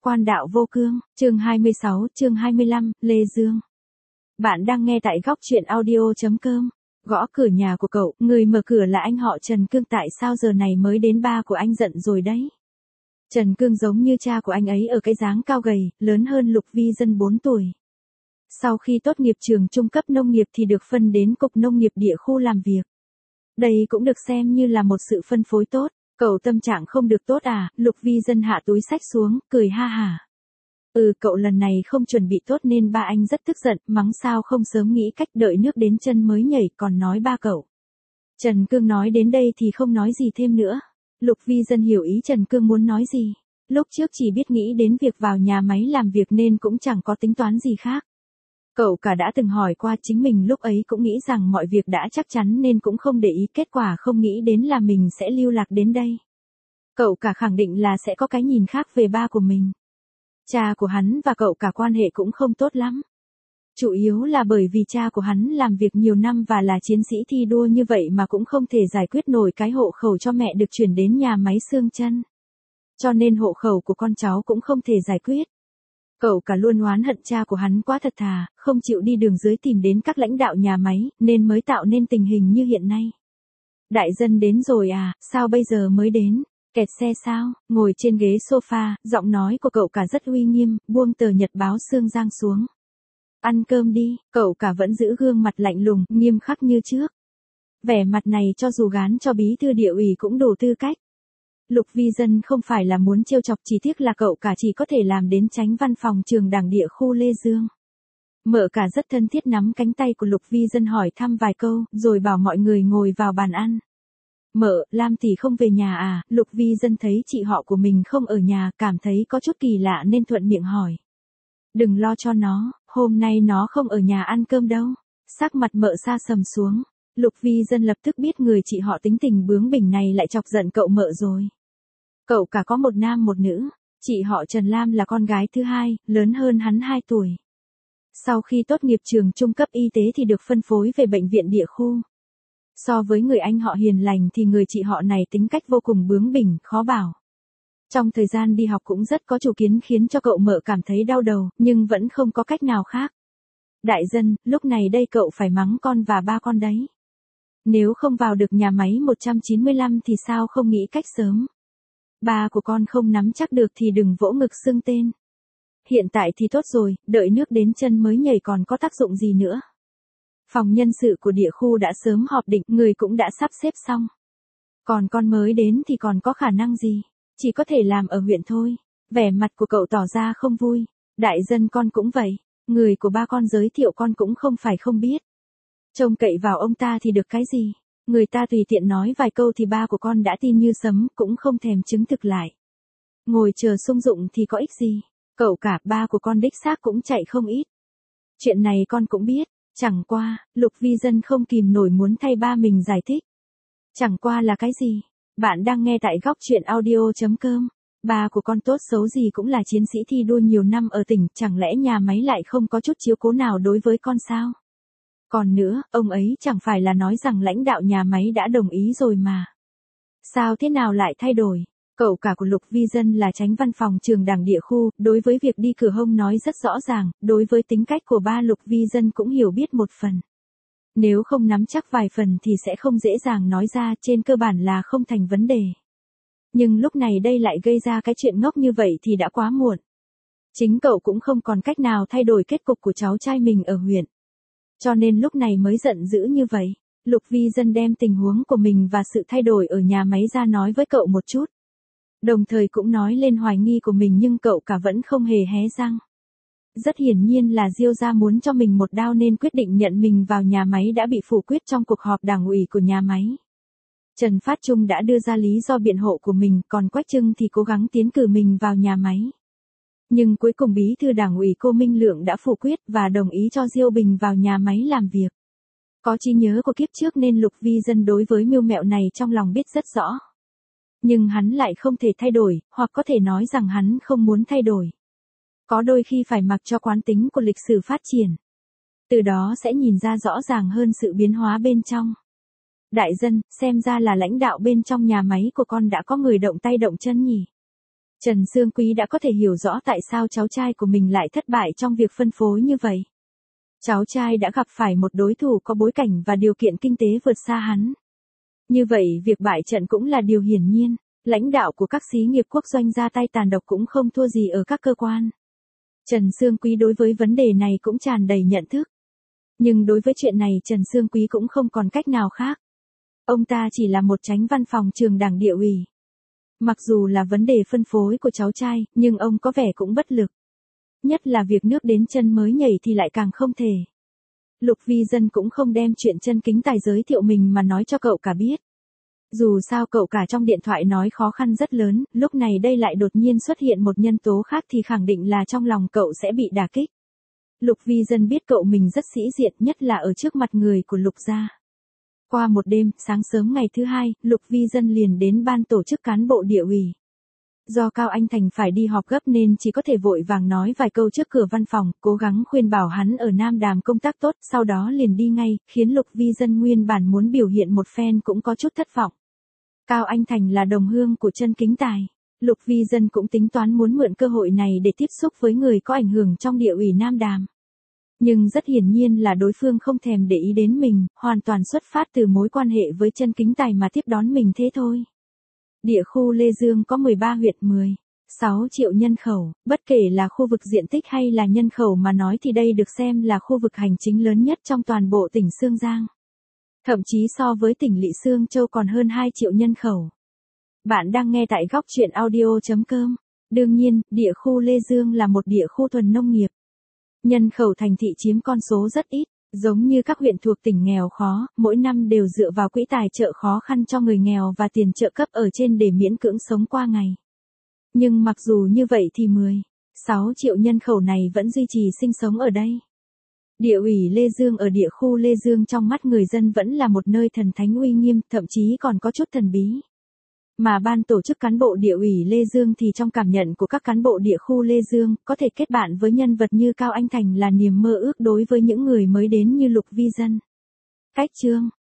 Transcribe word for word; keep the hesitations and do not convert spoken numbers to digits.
Quan đạo vô cương, chương hai mươi sáu, chương hai mươi lăm, Lê Dương. Bạn đang nghe tại góc truyện audio chấm com. Gõ cửa nhà của cậu, người mở cửa là anh họ Trần Cương. Tại sao giờ này mới đến? Ba của anh giận rồi đấy. Trần Cương giống như cha của anh ấy ở cái dáng cao gầy, lớn hơn Lục Vi Dân bốn tuổi. Sau khi tốt nghiệp trường trung cấp nông nghiệp thì được phân đến Cục Nông nghiệp Địa khu làm việc. Đây cũng được xem như là một sự phân phối tốt. Cậu tâm trạng không được tốt à? Lục Vi Dân hạ túi xách xuống, cười ha hả. Ừ, cậu lần này không chuẩn bị tốt nên ba anh rất tức giận, mắng sao không sớm nghĩ cách đợi nước đến chân mới nhảy, còn nói ba cậu. Trần Cương nói đến đây thì không nói gì thêm nữa. Lục Vi Dân hiểu ý Trần Cương muốn nói gì. Lúc trước chỉ biết nghĩ đến việc vào nhà máy làm việc nên cũng chẳng có tính toán gì khác. Cậu cả đã từng hỏi qua chính mình, lúc ấy cũng nghĩ rằng mọi việc đã chắc chắn nên cũng không để ý, kết quả không nghĩ đến là mình sẽ lưu lạc đến đây. Cậu cả khẳng định là sẽ có cái nhìn khác về ba của mình. Cha của hắn và cậu cả quan hệ cũng không tốt lắm. Chủ yếu là bởi vì cha của hắn làm việc nhiều năm và là chiến sĩ thi đua như vậy mà cũng không thể giải quyết nổi cái hộ khẩu cho mẹ được chuyển đến nhà máy xương chân. Cho nên hộ khẩu của con cháu cũng không thể giải quyết. Cậu cả luôn oán hận cha của hắn quá thật thà, không chịu đi đường dưới tìm đến các lãnh đạo nhà máy, nên mới tạo nên tình hình như hiện nay. Đại Dân đến rồi à, sao bây giờ mới đến? Kẹt xe sao? Ngồi trên ghế sofa, giọng nói của cậu cả rất uy nghiêm, buông tờ nhật báo Sương Giang xuống. Ăn cơm đi, cậu cả vẫn giữ gương mặt lạnh lùng, nghiêm khắc như trước. Vẻ mặt này cho dù gán cho bí thư địa ủy cũng đủ tư cách. Lục Vi Dân không phải là muốn trêu chọc, chỉ tiếc là cậu cả chỉ có thể làm đến tránh văn phòng trường đảng địa khu Lê Dương. Mợ cả rất thân thiết nắm cánh tay của Lục Vi Dân hỏi thăm vài câu, rồi bảo mọi người ngồi vào bàn ăn. Mợ, Lam tỷ không về nhà à? Lục Vi Dân thấy chị họ của mình không ở nhà, cảm thấy có chút kỳ lạ nên thuận miệng hỏi. Đừng lo cho nó, hôm nay nó không ở nhà ăn cơm đâu. Sắc mặt mợ sa sầm xuống. Lục Vi Dân lập tức biết người chị họ tính tình bướng bỉnh này lại chọc giận cậu mợ rồi. Cậu cả có một nam một nữ, chị họ Trần Lam là con gái thứ hai, lớn hơn hắn hai tuổi. Sau khi tốt nghiệp trường trung cấp y tế thì được phân phối về bệnh viện địa khu. So với người anh họ hiền lành thì người chị họ này tính cách vô cùng bướng bỉnh, khó bảo. Trong thời gian đi học cũng rất có chủ kiến khiến cho cậu mợ cảm thấy đau đầu, nhưng vẫn không có cách nào khác. Đại Dân, lúc này đây cậu phải mắng con và ba con đấy. Nếu không vào được nhà máy một trăm chín mươi lăm thì sao không nghĩ cách sớm. Ba của con không nắm chắc được thì đừng vỗ ngực xưng tên. Hiện tại thì tốt rồi, đợi nước đến chân mới nhảy còn có tác dụng gì nữa. Phòng nhân sự của địa khu đã sớm họp định, người cũng đã sắp xếp xong. Còn con mới đến thì còn có khả năng gì, chỉ có thể làm ở huyện thôi. Vẻ mặt của cậu tỏ ra không vui. Đại Dân, con cũng vậy, người của ba con giới thiệu con cũng không phải không biết. Trông cậy vào ông ta thì được cái gì, người ta tùy tiện nói vài câu thì ba của con đã tin như sấm, cũng không thèm chứng thực lại. Ngồi chờ sung dụng thì có ích gì, cậu cả ba của con đích xác cũng chạy không ít. Chuyện này con cũng biết, chẳng qua, Lục Vi Dân không kìm nổi muốn thay ba mình giải thích. Chẳng qua là cái gì? Bạn đang nghe tại góc truyện audio chấm com. Ba của con tốt xấu gì cũng là chiến sĩ thi đua nhiều năm ở tỉnh, chẳng lẽ nhà máy lại không có chút chiếu cố nào đối với con sao? Còn nữa, ông ấy chẳng phải là nói rằng lãnh đạo nhà máy đã đồng ý rồi mà. Sao thế nào lại thay đổi? Cậu cả của Lục Vi Dân là chánh văn phòng trường đảng địa khu, đối với việc đi cửa hông nói rất rõ ràng, đối với tính cách của ba Lục Vi Dân cũng hiểu biết một phần. Nếu không nắm chắc vài phần thì sẽ không dễ dàng nói ra, trên cơ bản là không thành vấn đề. Nhưng lúc này đây lại gây ra cái chuyện ngốc như vậy thì đã quá muộn. Chính cậu cũng không còn cách nào thay đổi kết cục của cháu trai mình ở huyện. Cho nên lúc này mới giận dữ như vậy. Lục Vi Dân đem tình huống của mình và sự thay đổi ở nhà máy ra nói với cậu một chút. Đồng thời cũng nói lên hoài nghi của mình, nhưng cậu cả vẫn không hề hé răng. Rất hiển nhiên là Diêu gia muốn cho mình một đao nên quyết định nhận mình vào nhà máy đã bị phủ quyết trong cuộc họp đảng ủy của nhà máy. Trần Phát Trung đã đưa ra lý do biện hộ của mình, còn Quách Trưng thì cố gắng tiến cử mình vào nhà máy. Nhưng cuối cùng bí thư đảng ủy Cô Minh Lượng đã phủ quyết và đồng ý cho Diêu Bình vào nhà máy làm việc. Có trí nhớ của kiếp trước nên Lục Vi Dân đối với mưu mẹo này trong lòng biết rất rõ. Nhưng hắn lại không thể thay đổi, hoặc có thể nói rằng hắn không muốn thay đổi. Có đôi khi phải mặc cho quán tính của lịch sử phát triển. Từ đó sẽ nhìn ra rõ ràng hơn sự biến hóa bên trong. Đại Dân, xem ra là lãnh đạo bên trong nhà máy của con đã có người động tay động chân nhỉ. Trần Sương Quý đã có thể hiểu rõ tại sao cháu trai của mình lại thất bại trong việc phân phối như vậy. Cháu trai đã gặp phải một đối thủ có bối cảnh và điều kiện kinh tế vượt xa hắn. Như vậy việc bại trận cũng là điều hiển nhiên, lãnh đạo của các xí nghiệp quốc doanh ra tay tàn độc cũng không thua gì ở các cơ quan. Trần Sương Quý đối với vấn đề này cũng tràn đầy nhận thức. Nhưng đối với chuyện này Trần Sương Quý cũng không còn cách nào khác. Ông ta chỉ là một chánh văn phòng trường đảng địa ủy. Mặc dù là vấn đề phân phối của cháu trai, nhưng ông có vẻ cũng bất lực. Nhất là việc nước đến chân mới nhảy thì lại càng không thể. Lục Vi Dân cũng không đem chuyện Chân Kính Tài giới thiệu mình mà nói cho cậu cả biết. Dù sao cậu cả trong điện thoại nói khó khăn rất lớn, lúc này đây lại đột nhiên xuất hiện một nhân tố khác thì khẳng định là trong lòng cậu sẽ bị đả kích. Lục Vi Dân biết cậu mình rất sĩ diện, nhất là ở trước mặt người của Lục gia. Qua một đêm, sáng sớm ngày thứ hai, Lục Vi Dân liền đến ban tổ chức cán bộ địa ủy. Do Cao Anh Thành phải đi họp gấp nên chỉ có thể vội vàng nói vài câu trước cửa văn phòng, cố gắng khuyên bảo hắn ở Nam Đàm công tác tốt, sau đó liền đi ngay, khiến Lục Vi Dân nguyên bản muốn biểu hiện một phen cũng có chút thất vọng. Cao Anh Thành là đồng hương của Chân Kính Tài. Lục Vi Dân cũng tính toán muốn mượn cơ hội này để tiếp xúc với người có ảnh hưởng trong địa ủy Nam Đàm. Nhưng rất hiển nhiên là đối phương không thèm để ý đến mình, hoàn toàn xuất phát từ mối quan hệ với Chân Kính Tài mà tiếp đón mình thế thôi. Địa khu Lê Dương có mười ba huyện mười sáu triệu nhân khẩu, bất kể là khu vực diện tích hay là nhân khẩu mà nói thì đây được xem là khu vực hành chính lớn nhất trong toàn bộ tỉnh Xương Giang. Thậm chí so với tỉnh Lỵ Xương Châu còn hơn hai triệu nhân khẩu. Bạn đang nghe tại góc truyện audio chấm com. Đương nhiên, địa khu Lê Dương là một địa khu thuần nông nghiệp. Nhân khẩu thành thị chiếm con số rất ít, giống như các huyện thuộc tỉnh nghèo khó, mỗi năm đều dựa vào quỹ tài trợ khó khăn cho người nghèo và tiền trợ cấp ở trên để miễn cưỡng sống qua ngày. Nhưng mặc dù như vậy thì mười sáu triệu nhân khẩu này vẫn duy trì sinh sống ở đây. Địa ủy Lê Dương ở địa khu Lê Dương trong mắt người dân vẫn là một nơi thần thánh uy nghiêm, thậm chí còn có chút thần bí. Mà ban tổ chức cán bộ địa ủy Lê Dương thì trong cảm nhận của các cán bộ địa khu Lê Dương, có thể kết bạn với nhân vật như Cao Anh Thành là niềm mơ ước đối với những người mới đến như Lục Vi Dân. Cách chương